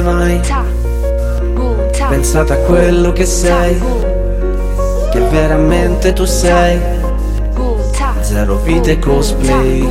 mai pensato a quello che sei, che veramente tu sei? Zero vite cosplay.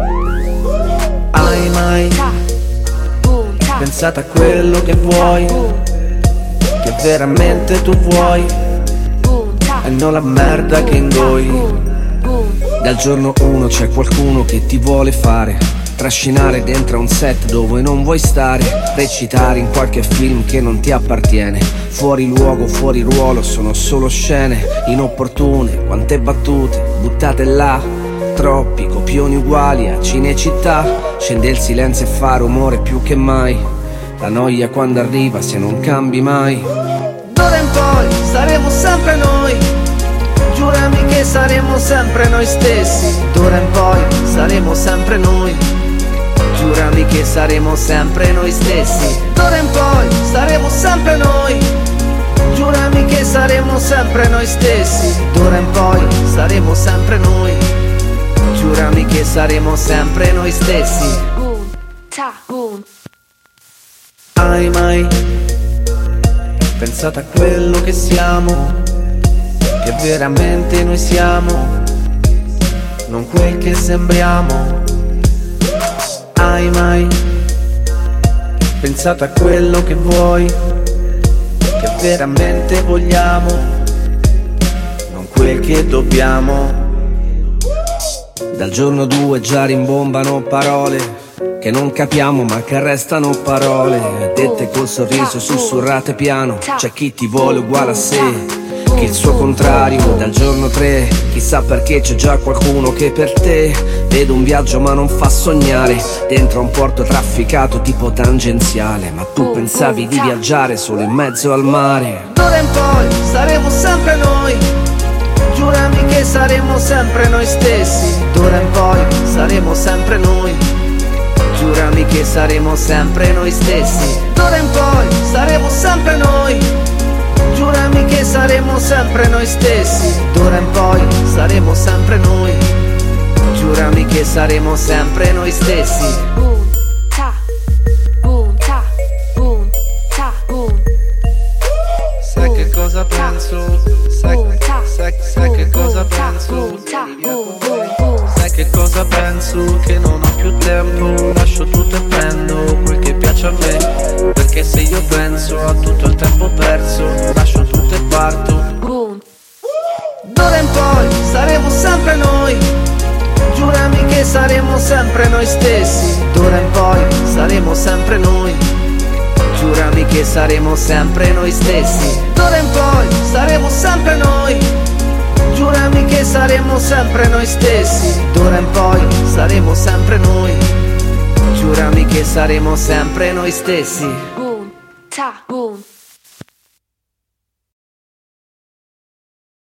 Hai mai pensato a quello che vuoi, che veramente tu vuoi, e non la merda che ingoi? Dal giorno 1 c'è qualcuno che ti vuole fare trascinare dentro a un set dove non vuoi stare, recitare in qualche film che non ti appartiene. Fuori luogo, fuori ruolo, sono solo scene inopportune, quante battute buttate là, troppi copioni uguali a Cinecittà. Scende il silenzio e fa rumore più che mai, la noia quando arriva se non cambi mai. D'ora in poi saremo sempre noi, giurami che saremo sempre noi stessi. D'ora in poi saremo sempre noi, giurami che saremo sempre noi stessi. D'ora in poi saremo sempre noi, giurami che saremo sempre noi stessi. D'ora in poi saremo sempre noi, giurami che saremo sempre noi stessi. Hai mai pensato a quello che siamo, che veramente noi siamo, non quel che sembriamo? Hai mai pensato a quello che vuoi, che veramente vogliamo, non quel che dobbiamo? Dal giorno 2 già rimbombano parole che non capiamo ma che restano parole, dette col sorriso, sussurrate piano. C'è chi ti vuole uguale a sé, chi il suo contrario. Dal giorno 3 chissà perché c'è già qualcuno che per te vedo un viaggio ma non fa sognare, dentro a un porto trafficato tipo tangenziale, ma tu pensavi di viaggiare solo in mezzo al mare. D'ora in poi saremo sempre noi, giurami che saremo sempre noi stessi. D'ora in poi saremo sempre noi, giurami che saremo sempre noi stessi. D'ora in poi saremo sempre noi, giurami che saremo sempre noi stessi. D'ora in poi saremo sempre noi, giurami che saremo sempre noi stessi. Sai che cosa penso? Sai che cosa penso? Sai che cosa penso? Che non ho più tempo, lascio tutto e prendo quel che piace a me, perché se io penso a tutto il tempo perso, lascio tutto e parto. D'ora in poi saremo sempre noi, giurami che saremo sempre noi stessi. D'ora in poi saremo sempre noi, giurami che saremo sempre noi stessi. D'ora in poi saremo sempre noi, giurami che saremo sempre noi stessi. D'ora in poi saremo sempre noi, giurami che saremo sempre noi stessi.